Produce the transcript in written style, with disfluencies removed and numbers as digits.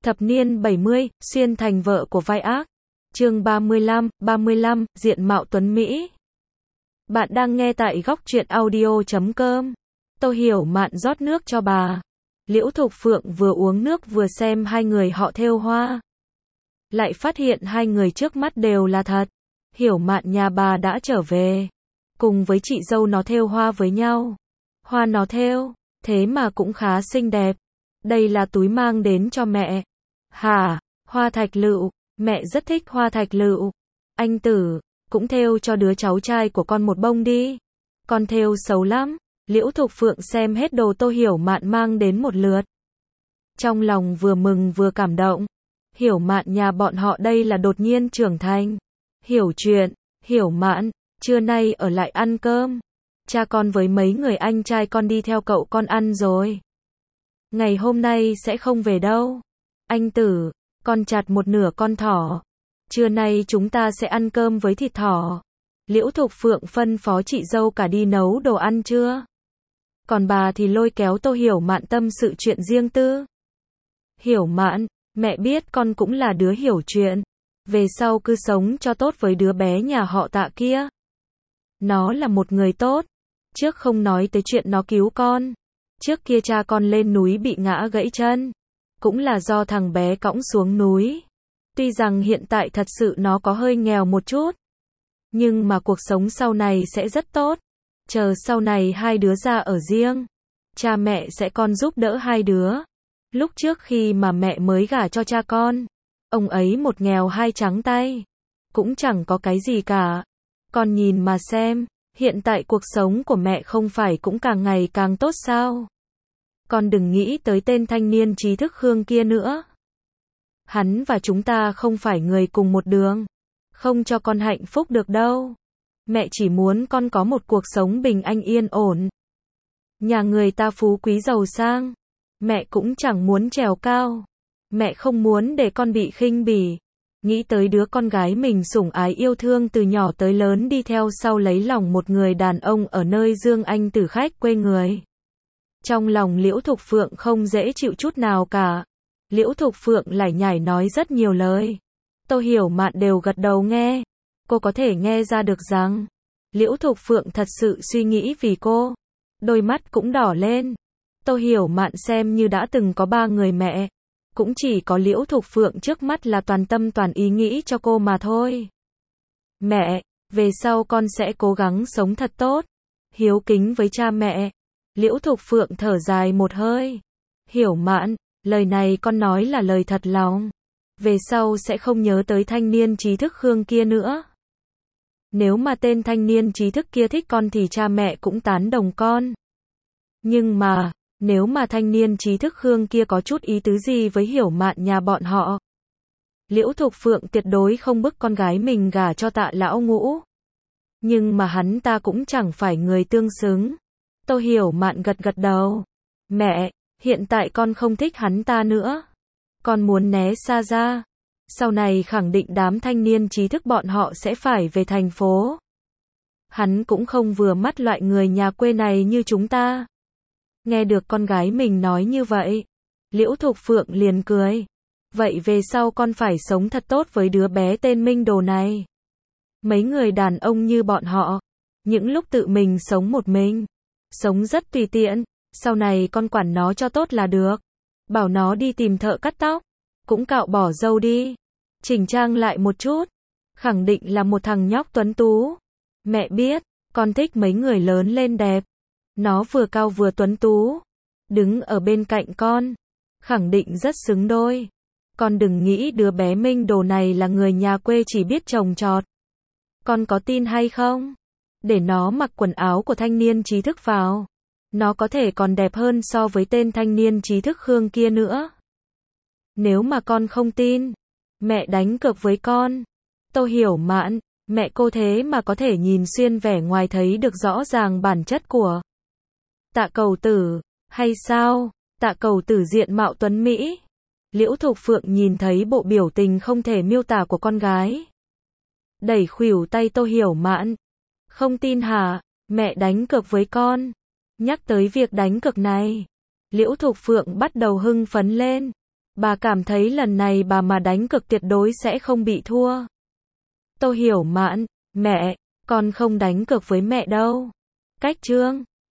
Thập niên 70, xuyên thành vợ của vai ác. Chương 35, diện mạo tuấn Mỹ. Bạn đang nghe tại góc truyện audio.com. Tôi Hiểu Mạn rót nước cho bà. Liễu Thục Phượng vừa uống nước vừa xem hai người họ thêu hoa. Lại phát hiện hai người trước mắt đều là thật. Hiểu Mạn nhà bà đã trở về. Cùng với chị dâu nó thêu hoa với nhau. Hoa nó thêu, thế mà cũng khá xinh đẹp. Đây là túi mang đến cho mẹ. Hả, hoa thạch lựu, mẹ rất thích hoa thạch lựu. Anh Tử, cũng thêu cho đứa cháu trai của con một bông đi. Con thêu xấu lắm. Liễu Thục Phượng xem hết đồ Tô Hiểu Mạn mang đến một lượt. Trong lòng vừa mừng vừa cảm động. Hiểu Mạn nhà bọn họ đây là đột nhiên trưởng thành. Hiểu chuyện, Hiểu Mạn, trưa nay ở lại ăn cơm. Cha con với mấy người anh trai con đi theo cậu con ăn rồi. Ngày hôm nay sẽ không về đâu. Anh Tử, con chặt một nửa con thỏ. Trưa nay chúng ta sẽ ăn cơm với thịt thỏ. Liễu Thục Phượng phân phó chị dâu cả đi nấu đồ ăn trưa. Còn bà thì lôi kéo Tô Hiểu Mạn tâm sự chuyện riêng tư. Hiểu Mạn, mẹ biết con cũng là đứa hiểu chuyện. Về sau cứ sống cho tốt với đứa bé nhà họ Tạ kia. Nó là một người tốt. Trước không nói tới chuyện nó cứu con. Trước kia cha con lên núi bị ngã gãy chân. Cũng là do thằng bé cõng xuống núi. Tuy rằng hiện tại thật sự nó có hơi nghèo một chút. Nhưng mà cuộc sống sau này sẽ rất tốt. Chờ sau này hai đứa ra ở riêng. Cha mẹ sẽ con giúp đỡ hai đứa. Lúc trước khi mà mẹ mới gả cho cha con. Ông ấy một nghèo hai trắng tay. Cũng chẳng có cái gì cả. Con nhìn mà xem. Hiện tại cuộc sống của mẹ không phải cũng càng ngày càng tốt sao? Con đừng nghĩ tới tên thanh niên trí thức Khương kia nữa. Hắn và chúng ta không phải người cùng một đường. Không cho con hạnh phúc được đâu. Mẹ chỉ muốn con có một cuộc sống bình an yên ổn. Nhà người ta phú quý giàu sang. Mẹ cũng chẳng muốn trèo cao. Mẹ không muốn để con bị khinh bỉ. Nghĩ tới đứa con gái mình sủng ái yêu thương từ nhỏ tới lớn đi theo sau lấy lòng một người đàn ông ở nơi Dương Anh tử khách quê người. Trong lòng Liễu Thục Phượng không dễ chịu chút nào cả. Liễu Thục Phượng lải nhải nói rất nhiều lời. Tô Hiểu Mạn đều gật đầu nghe. Cô có thể nghe ra được rằng Liễu Thục Phượng thật sự suy nghĩ vì cô. Đôi mắt cũng đỏ lên. Tô Hiểu Mạn xem như đã từng có ba người mẹ. Cũng chỉ có Liễu Thục Phượng trước mắt là toàn tâm toàn ý nghĩ cho cô mà thôi. Mẹ, về sau con sẽ cố gắng sống thật tốt. Hiếu kính với cha mẹ. Liễu Thục Phượng thở dài một hơi. Hiểu Mạn, lời này con nói là lời thật lòng. Về sau sẽ không nhớ tới thanh niên trí thức Khương kia nữa. Nếu mà tên thanh niên trí thức kia thích con thì cha mẹ cũng tán đồng con. Nhưng mà, nếu mà thanh niên trí thức Khương kia có chút ý tứ gì với Hiểu Mạn nhà bọn họ. Liễu Thục Phượng tuyệt đối không bức con gái mình gả cho Tạ lão ngũ. Nhưng mà hắn ta cũng chẳng phải người tương xứng. Tô Hiểu Mạn gật gật đầu. Mẹ, hiện tại con không thích hắn ta nữa. Con muốn né xa ra. Sau này khẳng định đám thanh niên trí thức bọn họ sẽ phải về thành phố. Hắn cũng không vừa mắt loại người nhà quê này như chúng ta. Nghe được con gái mình nói như vậy. Liễu Thục Phượng liền cười. Vậy về sau con phải sống thật tốt với đứa bé tên Minh Đồ này. Mấy người đàn ông như bọn họ. Những lúc tự mình sống một mình. Sống rất tùy tiện. Sau này con quản nó cho tốt là được. Bảo nó đi tìm thợ cắt tóc. Cũng cạo bỏ râu đi. Chỉnh trang lại một chút. Khẳng định là một thằng nhóc tuấn tú. Mẹ biết, con thích mấy người lớn lên đẹp. Nó vừa cao vừa tuấn tú. Đứng ở bên cạnh con. Khẳng định rất xứng đôi. Con đừng nghĩ đứa bé Minh Đồ này là người nhà quê chỉ biết trồng trọt. Con có tin hay không? Để nó mặc quần áo của thanh niên trí thức vào. Nó có thể còn đẹp hơn so với tên thanh niên trí thức Khương kia nữa. Nếu mà con không tin, mẹ đánh cược với con. Tô Hiểu Mạn, mẹ cô thế mà có thể nhìn xuyên vẻ ngoài thấy được rõ ràng bản chất của Tạ Cầu Tử, hay sao? Tạ Cầu Tử diện mạo tuấn Mỹ. Liễu Thục Phượng nhìn thấy bộ biểu tình không thể miêu tả của con gái. Đẩy khuỷu tay Tô Hiểu Mạn. Không tin hả? Mẹ đánh cược với con. Nhắc tới việc đánh cược này. Liễu Thục Phượng bắt đầu hưng phấn lên. Bà cảm thấy lần này bà mà đánh cược tuyệt đối sẽ không bị thua. Tô Hiểu Mạn, mẹ, con không đánh cược với mẹ đâu. Cách Trương